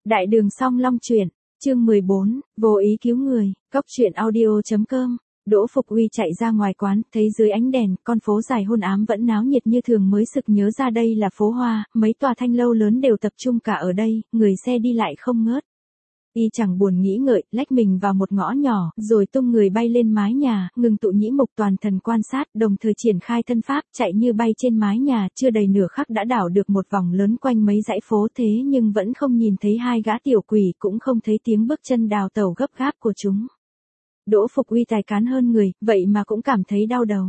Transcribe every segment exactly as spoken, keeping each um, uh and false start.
Đại đường Song Long truyện, chương mười bốn, vô ý cứu người, cốc truyện audio.com. Đỗ Phục Uy chạy ra ngoài quán, thấy dưới ánh đèn, con phố dài hôn ám vẫn náo nhiệt như thường mới sực nhớ ra đây là phố Hoa, mấy tòa thanh lâu lớn đều tập trung cả ở đây, người xe đi lại không ngớt. Y chẳng buồn nghĩ ngợi, lách mình vào một ngõ nhỏ, rồi tung người bay lên mái nhà, ngừng tụ nhĩ mục toàn thần quan sát, đồng thời triển khai thân pháp, chạy như bay trên mái nhà, chưa đầy nửa khắc đã đảo được một vòng lớn quanh mấy dãy phố thế nhưng vẫn không nhìn thấy hai gã tiểu quỷ, cũng không thấy tiếng bước chân đào tẩu gấp gáp của chúng. Đỗ Phục Uy tài cán hơn người, vậy mà cũng cảm thấy đau đầu.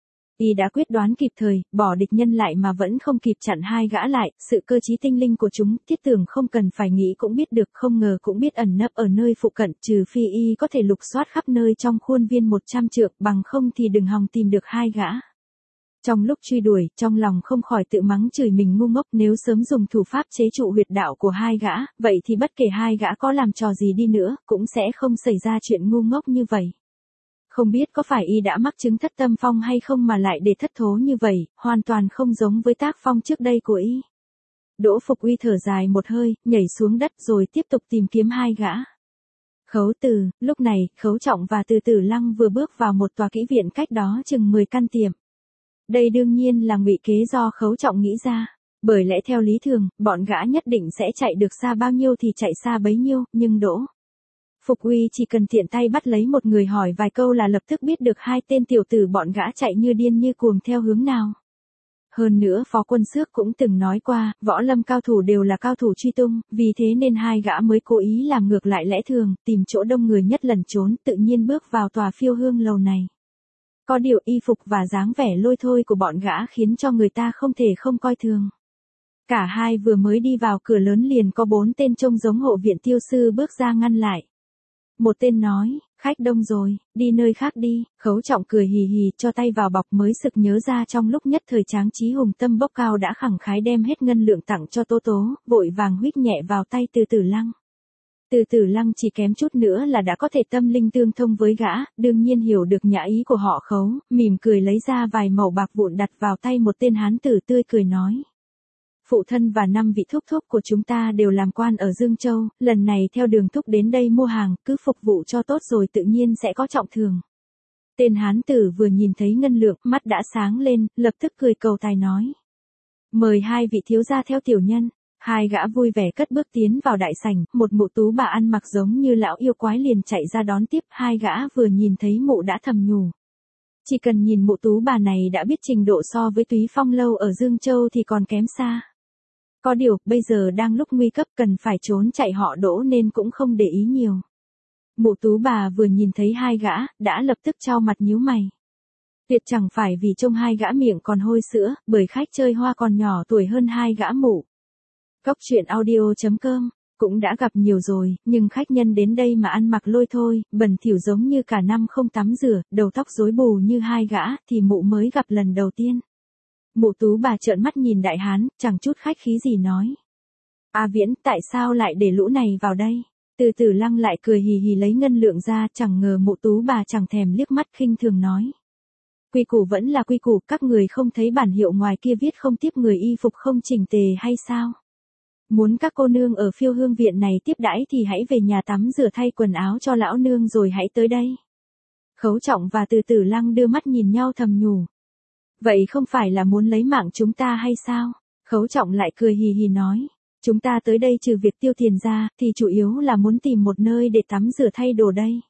Y đã quyết đoán kịp thời, bỏ địch nhân lại mà vẫn không kịp chặn hai gã lại, sự cơ trí tinh linh của chúng, thiết tưởng không cần phải nghĩ cũng biết được, không ngờ cũng biết ẩn nấp ở nơi phụ cận, trừ phi Y có thể lục soát khắp nơi trong khuôn viên một trăm trượng, bằng không thì đừng hòng tìm được hai gã. Trong lúc truy đuổi, trong lòng không khỏi tự mắng chửi mình ngu ngốc, nếu sớm dùng thủ pháp chế trụ huyệt đạo của hai gã, vậy thì bất kể hai gã có làm trò gì đi nữa, cũng sẽ không xảy ra chuyện ngu ngốc như vậy. Không biết có phải Y đã mắc chứng thất tâm phong hay không mà lại để thất thố như vậy, hoàn toàn không giống với tác phong trước đây của Y. Đỗ Phục Uy thở dài một hơi, nhảy xuống đất rồi tiếp tục tìm kiếm hai gã. Khấu Từ, lúc này, Khấu Trọng và Từ Tử Lăng vừa bước vào một tòa kỹ viện cách đó chừng mười căn tiệm. Đây đương nhiên là ngụy kế do Khấu Trọng nghĩ ra, bởi lẽ theo lý thường, bọn gã nhất định sẽ chạy được xa bao nhiêu thì chạy xa bấy nhiêu, nhưng Đỗ Phục Uy chỉ cần tiện tay bắt lấy một người hỏi vài câu là lập tức biết được hai tên tiểu tử bọn gã chạy như điên như cuồng theo hướng nào. Hơn nữa Phó Quân Xước cũng từng nói qua, võ lâm cao thủ đều là cao thủ truy tung, vì thế nên hai gã mới cố ý làm ngược lại lẽ thường, tìm chỗ đông người nhất lẩn trốn, tự nhiên bước vào tòa Phiêu Hương lầu này. Có điều y phục và dáng vẻ lôi thôi của bọn gã khiến cho người ta không thể không coi thường. Cả hai vừa mới đi vào cửa lớn liền có bốn tên trông giống hộ viện tiêu sư bước ra ngăn lại. Một tên nói, khách đông rồi, đi nơi khác đi. Khấu Trọng cười hì hì cho tay vào bọc, mới sực nhớ ra trong lúc nhất thời Tráng Trí hùng tâm bốc cao đã khẳng khái đem hết ngân lượng tặng cho Tố Tố, vội vàng huýt nhẹ vào tay Từ Tử Lăng. Từ Tử Lăng chỉ kém chút nữa là đã có thể tâm linh tương thông với gã, đương nhiên hiểu được nhã ý của họ Khấu, mỉm cười lấy ra vài mẩu bạc vụn đặt vào tay một tên hán tử, tươi cười nói. Phụ thân và năm vị thúc thúc của chúng ta đều làm quan ở Dương Châu, lần này theo Đường thúc đến đây mua hàng, cứ phục vụ cho tốt rồi tự nhiên sẽ có trọng thưởng. Tên hán tử vừa nhìn thấy ngân lượng, mắt đã sáng lên, lập tức cười cầu tài nói. Mời hai vị thiếu gia theo tiểu nhân. Hai gã vui vẻ cất bước tiến vào đại sảnh, một mụ tú bà ăn mặc giống như lão yêu quái liền chạy ra đón tiếp, hai gã vừa nhìn thấy mụ đã thầm nhủ. Chỉ cần nhìn mụ tú bà này đã biết trình độ so với Túy Phong lâu ở Dương Châu thì còn kém xa. Có điều, bây giờ đang lúc nguy cấp cần phải trốn chạy họ Đỗ nên cũng không để ý nhiều. Mụ tú bà vừa nhìn thấy hai gã, đã lập tức trao mặt nhíu mày. Tuyệt chẳng phải vì trông hai gã miệng còn hôi sữa, bởi khách chơi hoa còn nhỏ tuổi hơn hai gã mụ. Cốc truyện audio.com, cũng đã gặp nhiều rồi, nhưng khách nhân đến đây mà ăn mặc lôi thôi, bẩn thỉu giống như cả năm không tắm rửa, đầu tóc rối bù như hai gã, thì mụ mới gặp lần đầu tiên. Mụ tú bà trợn mắt nhìn đại hán, chẳng chút khách khí gì nói. A Viễn, tại sao lại để lũ này vào đây? Từ Tử Lăng lại cười hì hì lấy ngân lượng ra, chẳng ngờ mụ tú bà chẳng thèm liếc mắt khinh thường nói. Quy củ vẫn là quy củ, các người không thấy bản hiệu ngoài kia viết không tiếp người y phục không chỉnh tề hay sao? Muốn các cô nương ở Phiêu Hương viện này tiếp đãi thì hãy về nhà tắm rửa thay quần áo cho lão nương rồi hãy tới đây. Khấu Trọng và Từ Tử Lăng đưa mắt nhìn nhau thầm nhủ. Vậy không phải là muốn lấy mạng chúng ta hay sao? Khấu Trọng lại cười hì hì nói. Chúng ta tới đây trừ việc tiêu tiền ra, thì chủ yếu là muốn tìm một nơi để tắm rửa thay đồ đây.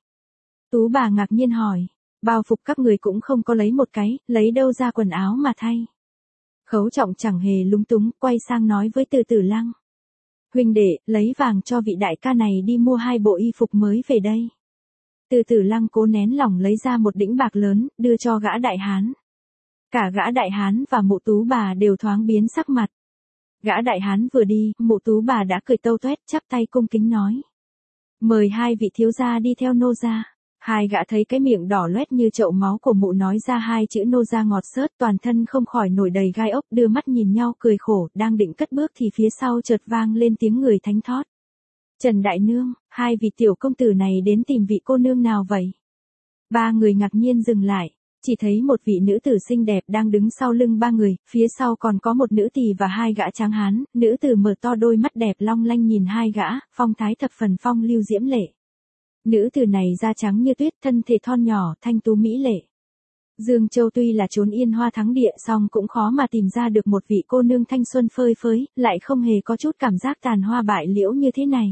Tú bà ngạc nhiên hỏi. Bao phục các người cũng không có lấy một cái, lấy đâu ra quần áo mà thay. Khấu Trọng chẳng hề lúng túng, quay sang nói với Từ Tử Lăng. Huynh đệ, lấy vàng cho vị đại ca này đi mua hai bộ y phục mới về đây. Từ Tử Lăng cố nén lòng lấy ra một đĩnh bạc lớn, đưa cho gã đại hán. Cả gã đại hán và mụ tú bà đều thoáng biến sắc mặt. Gã đại hán vừa đi, mụ tú bà đã cười tâu toét, chắp tay cung kính nói. Mời hai vị thiếu gia đi theo nô gia. Hai gã thấy cái miệng đỏ loét như chậu máu của mụ nói ra hai chữ nô gia ngọt xớt, toàn thân không khỏi nổi đầy gai ốc, đưa mắt nhìn nhau cười khổ, đang định cất bước thì phía sau chợt vang lên tiếng người thánh thót. Trần đại nương, hai vị tiểu công tử này đến tìm vị cô nương nào vậy? Ba người ngạc nhiên dừng lại. chỉ thấy một vị nữ tử xinh đẹp đang đứng sau lưng ba người, phía sau còn có một nữ tỳ và hai gã tráng hán, nữ tử mở to đôi mắt đẹp long lanh nhìn hai gã, phong thái thập phần phong lưu diễm lệ. Nữ tử này da trắng như tuyết, thân thể thon nhỏ, thanh tú mỹ lệ. Dương Châu tuy là chốn yên hoa thắng địa, song cũng khó mà tìm ra được một vị cô nương thanh xuân phơi phới, lại không hề có chút cảm giác tàn hoa bại liễu như thế này.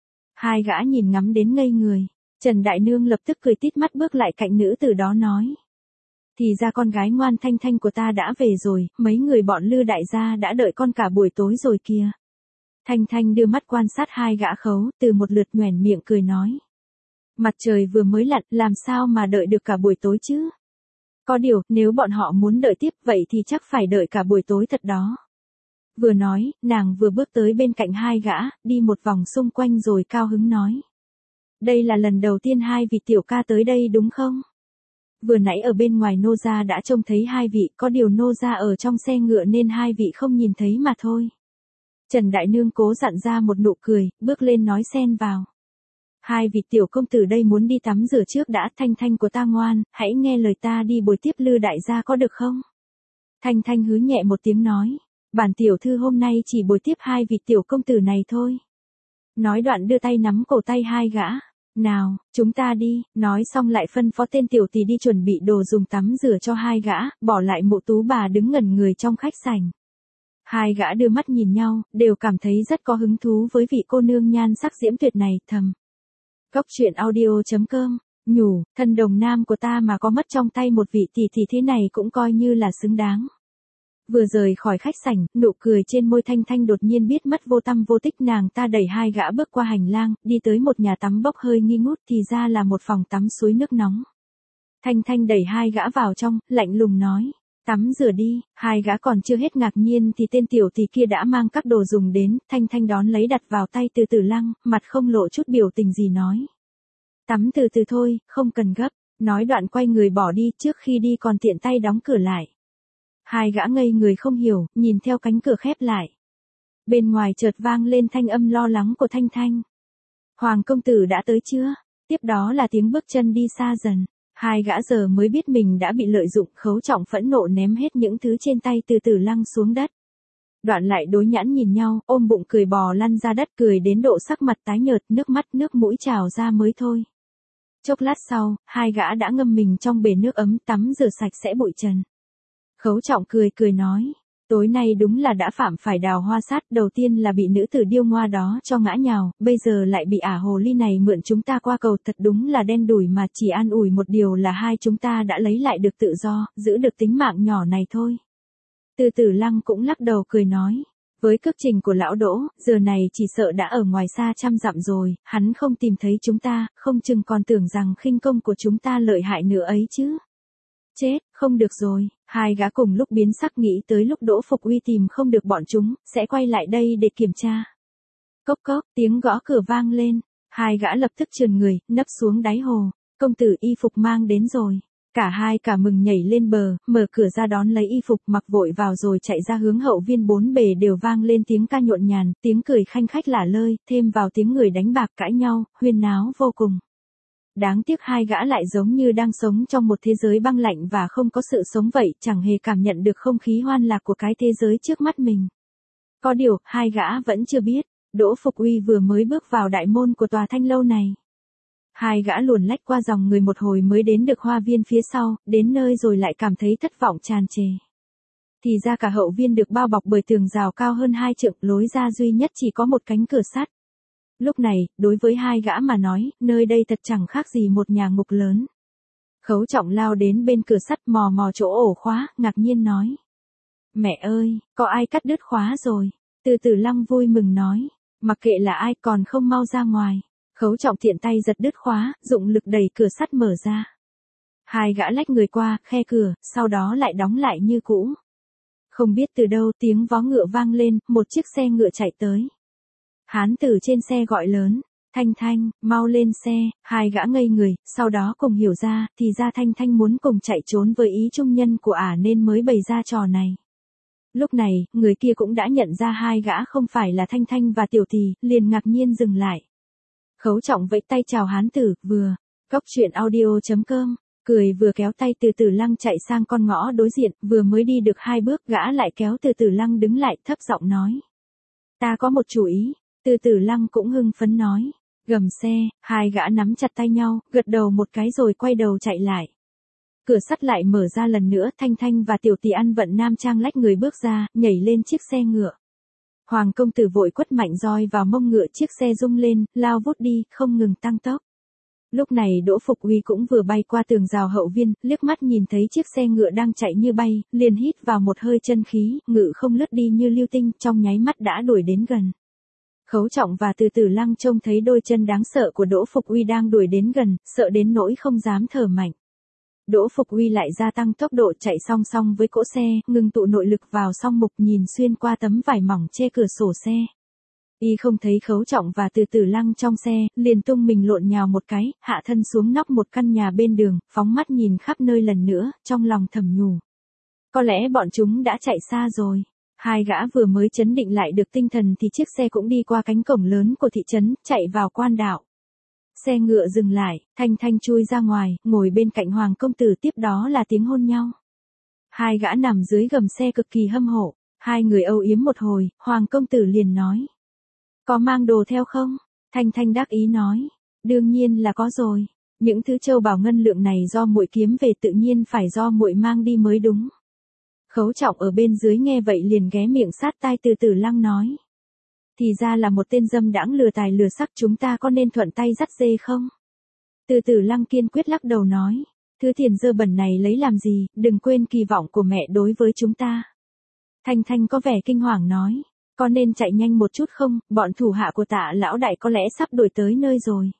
Hai gã nhìn ngắm đến ngây người, Trần Đại Nương lập tức cười tít mắt bước lại cạnh nữ tử đó nói. Thì ra con gái ngoan Thanh Thanh của ta đã về rồi, mấy người bọn Lư đại gia đã đợi con cả buổi tối rồi kìa. Thanh Thanh đưa mắt quan sát hai gã khấu, từ một lượt nhoẻn miệng cười nói. Mặt trời vừa mới lặn, làm sao mà đợi được cả buổi tối chứ? Có điều, nếu bọn họ muốn đợi tiếp vậy thì chắc phải đợi cả buổi tối thật đó. Vừa nói, nàng vừa bước tới bên cạnh hai gã, đi một vòng xung quanh rồi cao hứng nói. Đây là lần đầu tiên hai vị tiểu ca tới đây đúng không? Vừa nãy ở bên ngoài nô gia đã trông thấy hai vị, có điều nô gia ở trong xe ngựa nên hai vị không nhìn thấy mà thôi. Trần Đại Nương cố dặn ra một nụ cười, bước lên nói xen vào. Hai vị tiểu công tử đây muốn đi tắm rửa trước đã, Thanh Thanh của ta ngoan, hãy nghe lời ta đi bồi tiếp Lư đại gia có được không? Thanh Thanh hứ nhẹ một tiếng nói, bản tiểu thư hôm nay chỉ bồi tiếp hai vị tiểu công tử này thôi. Nói đoạn đưa tay nắm cổ tay hai gã. Nào, chúng ta đi, nói xong lại phân phó tên tiểu tỳ đi chuẩn bị đồ dùng tắm rửa cho hai gã, bỏ lại Mộ Tú bà đứng ngẩn người trong khách sảnh. Hai gã đưa mắt nhìn nhau, đều cảm thấy rất có hứng thú với vị cô nương nhan sắc diễm tuyệt này, thầm. Cốc truyện audio chấm com, nhủ, thân đồng nam của ta mà có mất trong tay một vị tỷ thì thế này cũng coi như là xứng đáng. Vừa rời khỏi khách sảnh, nụ cười trên môi Thanh Thanh đột nhiên biết mất vô tâm vô tích, nàng ta đẩy hai gã bước qua hành lang, đi tới một nhà tắm bốc hơi nghi ngút, thì ra là một phòng tắm suối nước nóng. Thanh Thanh đẩy hai gã vào trong, lạnh lùng nói, tắm rửa đi. Hai gã còn chưa hết ngạc nhiên thì tên tiểu tỷ kia đã mang các đồ dùng đến, Thanh Thanh đón lấy đặt vào tay Từ Tử Lăng, mặt không lộ chút biểu tình gì nói. Tắm từ từ thôi, không cần gấp, nói đoạn quay người bỏ đi, trước khi đi còn tiện tay đóng cửa lại. Hai gã ngây người không hiểu, nhìn theo cánh cửa khép lại. Bên ngoài chợt vang lên thanh âm lo lắng của Thanh Thanh. Hoàng công tử đã tới chưa? Tiếp đó là tiếng bước chân đi xa dần. Hai gã giờ mới biết mình đã bị lợi dụng, Khấu Trọng phẫn nộ ném hết những thứ trên tay Từ Tử Lăng xuống đất. Đoạn lại đối nhãn nhìn nhau, ôm bụng cười bò lăn ra đất, cười đến độ sắc mặt tái nhợt, nước mắt nước mũi trào ra mới thôi. Chốc lát sau, hai gã đã ngâm mình trong bể nước ấm tắm rửa sạch sẽ bụi trần. Khấu Trọng cười cười nói, tối nay đúng là đã phạm phải đào hoa sát, đầu tiên là bị nữ tử điêu ngoa đó cho ngã nhào, bây giờ lại bị ả hồ ly này mượn chúng ta qua cầu, thật đúng là đen đủi, mà chỉ an ủi một điều là hai chúng ta đã lấy lại được tự do, giữ được tính mạng nhỏ này thôi. Từ Tử Lăng cũng lắc đầu cười nói, với cước trình của lão Đỗ, giờ này chỉ sợ đã ở ngoài xa trăm dặm rồi, hắn không tìm thấy chúng ta, không chừng còn tưởng rằng khinh công của chúng ta lợi hại nữa ấy chứ. Chết, không được rồi, hai gã cùng lúc biến sắc, nghĩ tới lúc Đỗ Phục Uy tìm không được bọn chúng, sẽ quay lại đây để kiểm tra. Cốc cốc, tiếng gõ cửa vang lên, hai gã lập tức trườn người, nấp xuống đáy hồ, công tử y phục mang đến rồi. Cả hai cả mừng nhảy lên bờ, mở cửa ra đón lấy y phục, mặc vội vào rồi chạy ra hướng hậu viên, bốn bề đều vang lên tiếng ca nhộn nhàn, tiếng cười khanh khách lả lơi, thêm vào tiếng người đánh bạc cãi nhau, huyên náo vô cùng. Đáng tiếc hai gã lại giống như đang sống trong một thế giới băng lạnh và không có sự sống vậy, chẳng hề cảm nhận được không khí hoan lạc của cái thế giới trước mắt mình. Có điều, hai gã vẫn chưa biết, Đỗ Phục Uy vừa mới bước vào đại môn của tòa thanh lâu này. Hai gã luồn lách qua dòng người một hồi mới đến được hoa viên phía sau, đến nơi rồi lại cảm thấy thất vọng tràn trề. Thì ra cả hậu viên được bao bọc bởi tường rào cao hơn hai trượng, lối ra duy nhất chỉ có một cánh cửa sắt. Lúc này, đối với hai gã mà nói, nơi đây thật chẳng khác gì một nhà ngục lớn. Khấu Trọng lao đến bên cửa sắt, mò mò chỗ ổ khóa, ngạc nhiên nói. Mẹ ơi, có ai cắt đứt khóa rồi? Từ Tử Lăng vui mừng nói, mặc kệ là ai, còn không mau ra ngoài. Khấu Trọng tiện tay giật đứt khóa, dụng lực đẩy cửa sắt mở ra. Hai gã lách người qua, khe cửa, sau đó lại đóng lại như cũ. Không biết từ đâu tiếng vó ngựa vang lên, một chiếc xe ngựa chạy tới. Hán tử trên xe gọi lớn, Thanh Thanh, mau lên xe. Hai gã ngây người, sau đó cùng hiểu ra, thì ra Thanh Thanh muốn cùng chạy trốn với ý trung nhân của ả nên mới bày ra trò này. Lúc này, người kia cũng đã nhận ra hai gã không phải là Thanh Thanh và tiểu tỷ, liền ngạc nhiên dừng lại. Khấu Trọng vẫy tay chào hán tử, vừa. Cốc truyện audio chấm com Cười vừa kéo tay Từ Tử Lăng chạy sang con ngõ đối diện, vừa mới đi được hai bước gã lại kéo Từ Tử Lăng đứng lại thấp giọng nói. Ta có một chủ ý, Từ Tử Lăng cũng hưng phấn nói. Gầm xe, hai gã nắm chặt tay nhau, gật đầu một cái rồi quay đầu chạy lại. Cửa sắt lại mở ra lần nữa, Thanh Thanh và Tiểu Tỷ ăn vận nam trang lách người bước ra, nhảy lên chiếc xe ngựa. Hoàng công tử vội quất mạnh roi vào mông ngựa, chiếc xe rung lên, lao vút đi, không ngừng tăng tốc. Lúc này Đỗ Phục Uy cũng vừa bay qua tường rào hậu viên, liếc mắt nhìn thấy chiếc xe ngựa đang chạy như bay, liền hít vào một hơi chân khí, ngự không lướt đi như lưu tinh, trong nháy mắt đã đuổi đến gần. Khấu Trọng và Từ Tử Lăng trông thấy đôi chân đáng sợ của Đỗ Phục Uy đang đuổi đến gần, sợ đến nỗi không dám thở mạnh. Đỗ Phục Uy lại gia tăng tốc độ chạy song song với cỗ xe, ngừng tụ nội lực vào song mục nhìn xuyên qua tấm vải mỏng che cửa sổ xe. Y không thấy Khấu Trọng và Từ Tử Lăng trong xe, liền tung mình lộn nhào một cái, hạ thân xuống nóc một căn nhà bên đường, phóng mắt nhìn khắp nơi lần nữa, trong lòng thầm nhủ. Có lẽ bọn chúng đã chạy xa rồi. Hai gã vừa mới chấn định lại được tinh thần thì chiếc xe cũng đi qua cánh cổng lớn của thị trấn, chạy vào quan đạo. Xe ngựa dừng lại, Thanh Thanh chui ra ngoài, ngồi bên cạnh Hoàng công tử, tiếp đó là tiếng hôn nhau. Hai gã nằm dưới gầm xe cực kỳ hâm hộ, hai người âu yếm một hồi, Hoàng công tử liền nói. Có mang đồ theo không? Thanh Thanh đắc ý nói. Đương nhiên là có rồi. Những thứ châu báu ngân lượng này do muội kiếm về, tự nhiên phải do muội mang đi mới đúng. Khấu Trọng ở bên dưới nghe vậy liền ghé miệng sát tai Từ Tử Lăng nói. Thì ra là một tên dâm đãng lừa tài lừa sắc, chúng ta có nên thuận tay dắt dê không? Từ Tử Lăng kiên quyết lắc đầu nói. Thứ tiền dơ bẩn này lấy làm gì, đừng quên kỳ vọng của mẹ đối với chúng ta. Thanh Thanh có vẻ kinh hoàng nói. Có nên chạy nhanh một chút không, bọn thủ hạ của Tạ lão đại có lẽ sắp đuổi tới nơi rồi.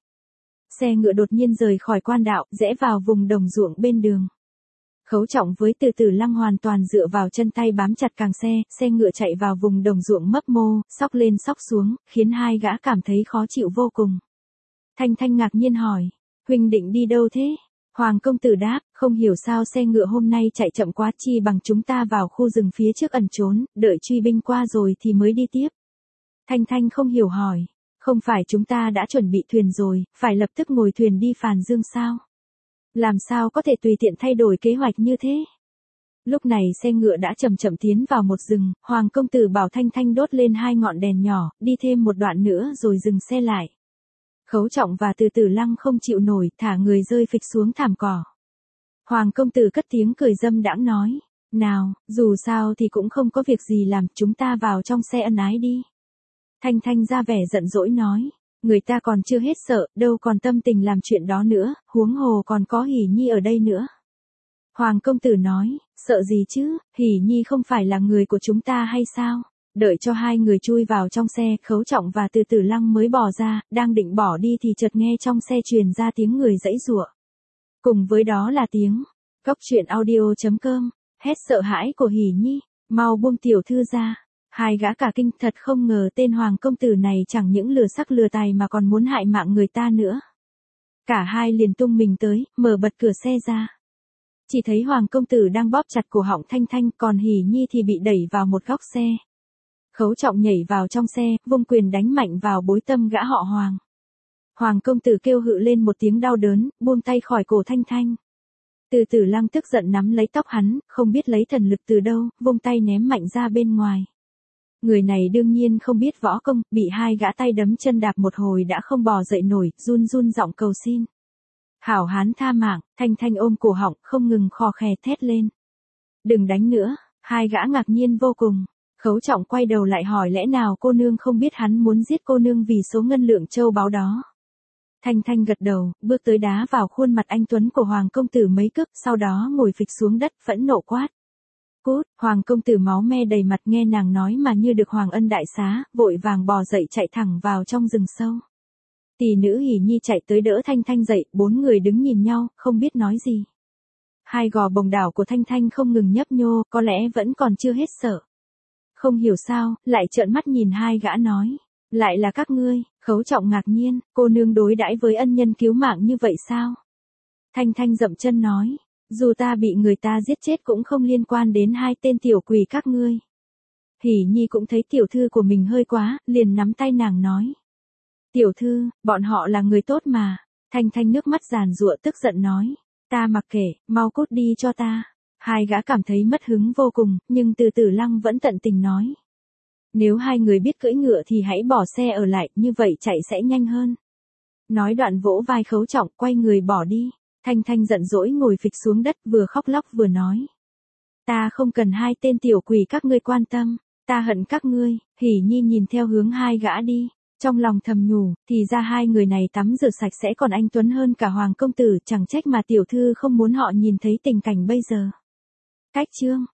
Xe ngựa đột nhiên rời khỏi quan đạo, rẽ vào vùng đồng ruộng bên đường. Khấu Trọng với Từ Tử Lăng hoàn toàn dựa vào chân tay bám chặt càng xe, xe ngựa chạy vào vùng đồng ruộng mấp mô, xóc lên xóc xuống, khiến hai gã cảm thấy khó chịu vô cùng. Thanh Thanh ngạc nhiên hỏi, huynh định đi đâu thế? Hoàng công tử đáp, không hiểu sao xe ngựa hôm nay chạy chậm quá, chi bằng chúng ta vào khu rừng phía trước ẩn trốn, đợi truy binh qua rồi thì mới đi tiếp. Thanh Thanh không hiểu hỏi, không phải chúng ta đã chuẩn bị thuyền rồi, phải lập tức ngồi thuyền đi Phàn Dương sao? Làm sao có thể tùy tiện thay đổi kế hoạch như thế? Lúc này xe ngựa đã chậm chậm tiến vào một rừng, Hoàng công tử bảo Thanh Thanh đốt lên hai ngọn đèn nhỏ, đi thêm một đoạn nữa rồi dừng xe lại. Khấu Trọng và Từ Tử Lăng không chịu nổi, thả người rơi phịch xuống thảm cỏ. Hoàng công tử cất tiếng cười dâm đãng nói, nào, dù sao thì cũng không có việc gì làm, chúng ta vào trong xe ân ái đi. Thanh Thanh ra vẻ giận dỗi nói, người ta còn chưa hết sợ, đâu còn tâm tình làm chuyện đó nữa, huống hồ còn có Hỉ Nhi ở đây nữa. Hoàng công tử nói, sợ gì chứ, Hỉ Nhi không phải là người của chúng ta hay sao? Đợi cho hai người chui vào trong xe, Khấu Trọng và Từ Tử Lăng mới bỏ ra, đang định bỏ đi thì chợt nghe trong xe truyền ra tiếng người giãy giụa. Cùng với đó là tiếng, Cóc truyện audio chấm com, hét sợ hãi của Hỉ Nhi, mau buông tiểu thư ra. Hai gã cả kinh, thật không ngờ tên Hoàng công tử này chẳng những lừa sắc lừa tài mà còn muốn hại mạng người ta nữa. Cả hai liền tung mình tới, mở bật cửa xe ra. Chỉ thấy Hoàng công tử đang bóp chặt cổ họng Thanh Thanh, còn Hỉ Nhi thì bị đẩy vào một góc xe. Khấu Trọng nhảy vào trong xe, vung quyền đánh mạnh vào bối tâm gã họ Hoàng. Hoàng công tử kêu hự lên một tiếng đau đớn, buông tay khỏi cổ Thanh Thanh. Từ Tử Lăng tức giận nắm lấy tóc hắn, không biết lấy thần lực từ đâu, vung tay ném mạnh ra bên ngoài. Người này đương nhiên không biết võ công, bị hai gã tay đấm chân đạp một hồi đã không bò dậy nổi, run run giọng cầu xin. Hảo hán tha mạng, Thanh Thanh ôm cổ họng, không ngừng khò khè thét lên. Đừng đánh nữa, hai gã ngạc nhiên vô cùng. Khấu Trọng quay đầu lại hỏi lẽ nào cô nương không biết hắn muốn giết cô nương vì số ngân lượng châu báu đó. Thanh Thanh gật đầu, bước tới đá vào khuôn mặt anh tuấn của Hoàng công tử mấy cước, sau đó ngồi phịch xuống đất, phẫn nộ quát. Cút, Hoàng công tử máu me đầy mặt nghe nàng nói mà như được Hoàng ân đại xá, vội vàng bò dậy chạy thẳng vào trong rừng sâu. Tỷ nữ Hỉ Nhi chạy tới đỡ Thanh Thanh dậy, bốn người đứng nhìn nhau, không biết nói gì. Hai gò bồng đảo của Thanh Thanh không ngừng nhấp nhô, có lẽ vẫn còn chưa hết sợ. Không hiểu sao, lại trợn mắt nhìn hai gã nói. Lại là các ngươi, Khấu Trọng ngạc nhiên, cô nương đối đãi với ân nhân cứu mạng như vậy sao? Thanh Thanh dậm chân nói, dù ta bị người ta giết chết cũng không liên quan đến hai tên tiểu quỷ các ngươi. Hỉ Nhi cũng thấy tiểu thư của mình hơi quá, liền nắm tay nàng nói. Tiểu thư, bọn họ là người tốt mà. Thanh Thanh nước mắt giàn giụa tức giận nói. Ta mặc kệ, mau cút đi cho ta. Hai gã cảm thấy mất hứng vô cùng, nhưng từ Tử Lăng vẫn tận tình nói. Nếu hai người biết cưỡi ngựa thì hãy bỏ xe ở lại, như vậy chạy sẽ nhanh hơn. Nói đoạn vỗ vai Khấu Trọng, quay người bỏ đi. Thanh Thanh giận dỗi ngồi phịch xuống đất, vừa khóc lóc vừa nói. Ta không cần hai tên tiểu quỷ các ngươi quan tâm, ta hận các ngươi. Hỉ Nhi nhìn theo hướng hai gã đi, trong lòng thầm nhủ, thì ra hai người này tắm rửa sạch sẽ còn anh tuấn hơn cả Hoàng công tử, chẳng trách mà tiểu thư không muốn họ nhìn thấy tình cảnh bây giờ. Cách chương